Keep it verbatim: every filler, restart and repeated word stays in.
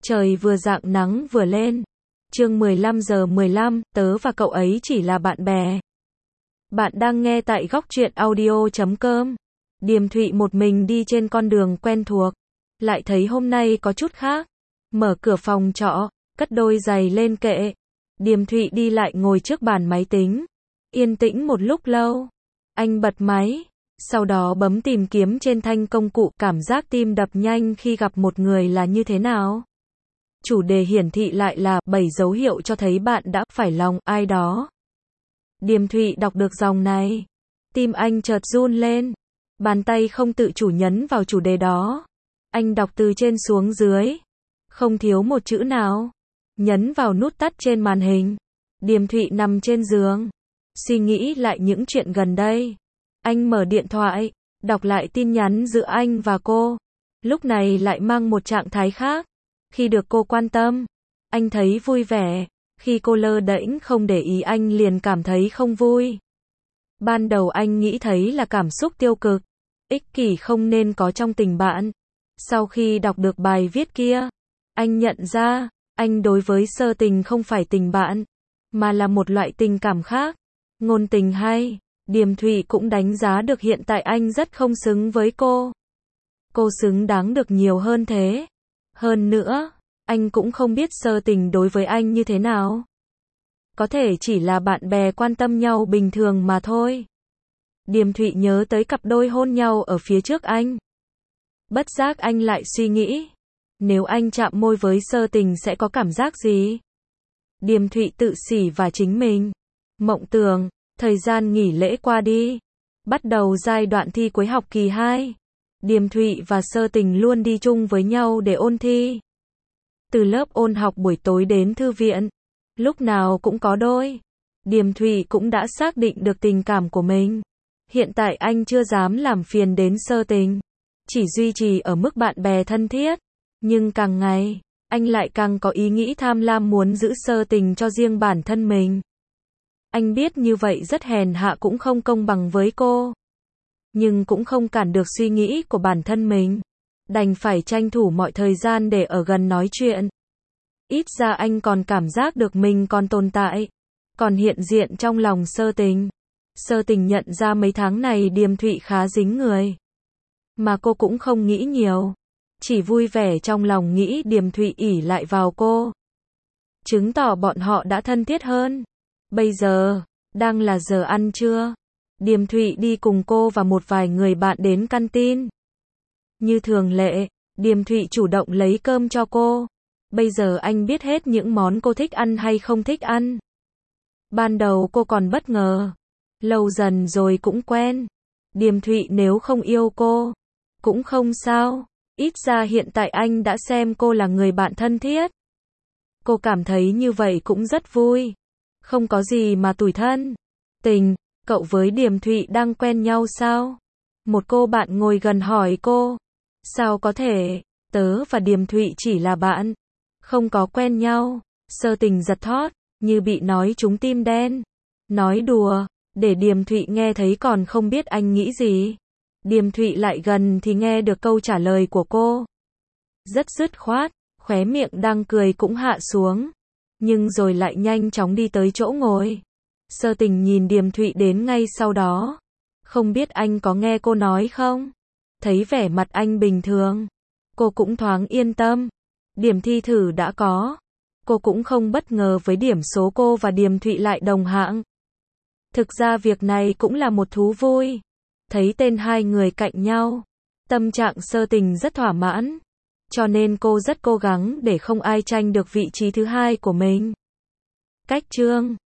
Trời vừa rạng nắng vừa lên. Chương mười lăm giờ mười lăm, tớ và cậu ấy chỉ là bạn bè. Bạn đang nghe tại góc truyện audio chấm com. Điềm Thụy một mình đi trên con đường quen thuộc, lại thấy hôm nay có chút khác. Mở cửa phòng trọ, cất đôi giày lên kệ. Điềm Thụy đi lại ngồi trước bàn máy tính. Yên tĩnh một lúc lâu. Anh bật máy, sau đó bấm tìm kiếm trên thanh công cụ. Cảm giác tim đập nhanh khi gặp một người là như thế nào? Chủ đề hiển thị lại là bảy dấu hiệu cho thấy bạn đã phải lòng ai đó. Điềm Thụy đọc được dòng này, tim anh chợt run lên, bàn tay không tự chủ nhấn vào chủ đề đó. Anh đọc từ trên xuống dưới, không thiếu một chữ nào. Nhấn vào nút tắt trên màn hình. Điềm Thụy nằm trên giường, suy nghĩ lại những chuyện gần đây. Anh mở điện thoại, đọc lại tin nhắn giữa anh và cô. Lúc này lại mang một trạng thái khác. Khi được cô quan tâm, anh thấy vui vẻ. Khi cô lơ đễnh không để ý, anh liền cảm thấy không vui. Ban đầu anh nghĩ thấy là cảm xúc tiêu cực, ích kỷ không nên có trong tình bạn. Sau khi đọc được bài viết kia, anh nhận ra, anh đối với Sơ Tình không phải tình bạn, mà là một loại tình cảm khác. Ngôn tình hay, Điềm Thụy cũng đánh giá được hiện tại anh rất không xứng với cô. Cô xứng đáng được nhiều hơn thế. Hơn nữa, anh cũng không biết Sơ Tình đối với anh như thế nào. Có thể chỉ là bạn bè quan tâm nhau bình thường mà thôi. Điềm Thụy nhớ tới cặp đôi hôn nhau ở phía trước anh. Bất giác anh lại suy nghĩ, nếu anh chạm môi với Sơ Tình sẽ có cảm giác gì? Điềm Thụy tự sỉ và chính mình. Mộng tưởng, thời gian nghỉ lễ qua đi. Bắt đầu giai đoạn thi cuối học kỳ hai. Điềm Thụy và Sơ Tình luôn đi chung với nhau để ôn thi. Từ lớp ôn học buổi tối đến thư viện, lúc nào cũng có đôi. Điềm Thụy cũng đã xác định được tình cảm của mình. Hiện tại anh chưa dám làm phiền đến Sơ Tình, chỉ duy trì ở mức bạn bè thân thiết. Nhưng càng ngày, anh lại càng có ý nghĩ tham lam muốn giữ Sơ Tình cho riêng bản thân mình. Anh biết như vậy rất hèn hạ cũng không công bằng với cô, nhưng cũng không cản được suy nghĩ của bản thân mình. Đành phải tranh thủ mọi thời gian để ở gần nói chuyện. Ít ra anh còn cảm giác được mình còn tồn tại, còn hiện diện trong lòng Sơ Tình. Sơ Tình nhận ra mấy tháng này Điềm Thụy khá dính người, mà cô cũng không nghĩ nhiều, chỉ vui vẻ trong lòng nghĩ Điềm Thụy ỷ lại vào cô, chứng tỏ bọn họ đã thân thiết hơn. Bây giờ, đang là giờ ăn trưa. Điềm Thụy đi cùng cô và một vài người bạn đến canteen. Như thường lệ, Điềm Thụy chủ động lấy cơm cho cô. Bây giờ anh biết hết những món cô thích ăn hay không thích ăn. Ban đầu cô còn bất ngờ, lâu dần rồi cũng quen. Điềm Thụy nếu không yêu cô, cũng không sao. Ít ra hiện tại anh đã xem cô là người bạn thân thiết. Cô cảm thấy như vậy cũng rất vui. Không có gì mà tủi thân. Tình, cậu với Điềm Thụy đang quen nhau sao? Một cô bạn ngồi gần hỏi cô. Sao có thể, tớ và Điềm Thụy chỉ là bạn, không có quen nhau. Sơ Tình giật thót, như bị nói trúng tim đen. Nói đùa, để Điềm Thụy nghe thấy còn không biết anh nghĩ gì. Điềm Thụy lại gần thì nghe được câu trả lời của cô. Rất dứt khoát, khóe miệng đang cười cũng hạ xuống, nhưng rồi lại nhanh chóng đi tới chỗ ngồi. Sơ Tình nhìn Điềm Thụy đến ngay sau đó. Không biết anh có nghe cô nói không? Thấy vẻ mặt anh bình thường, cô cũng thoáng yên tâm. Điểm thi thử đã có. Cô cũng không bất ngờ với điểm số cô và Điềm Thụy lại đồng hạng. Thực ra việc này cũng là một thú vui. Thấy tên hai người cạnh nhau, tâm trạng Sơ Tình rất thỏa mãn. Cho nên cô rất cố gắng để không ai tranh được vị trí thứ hai của mình. Cách chương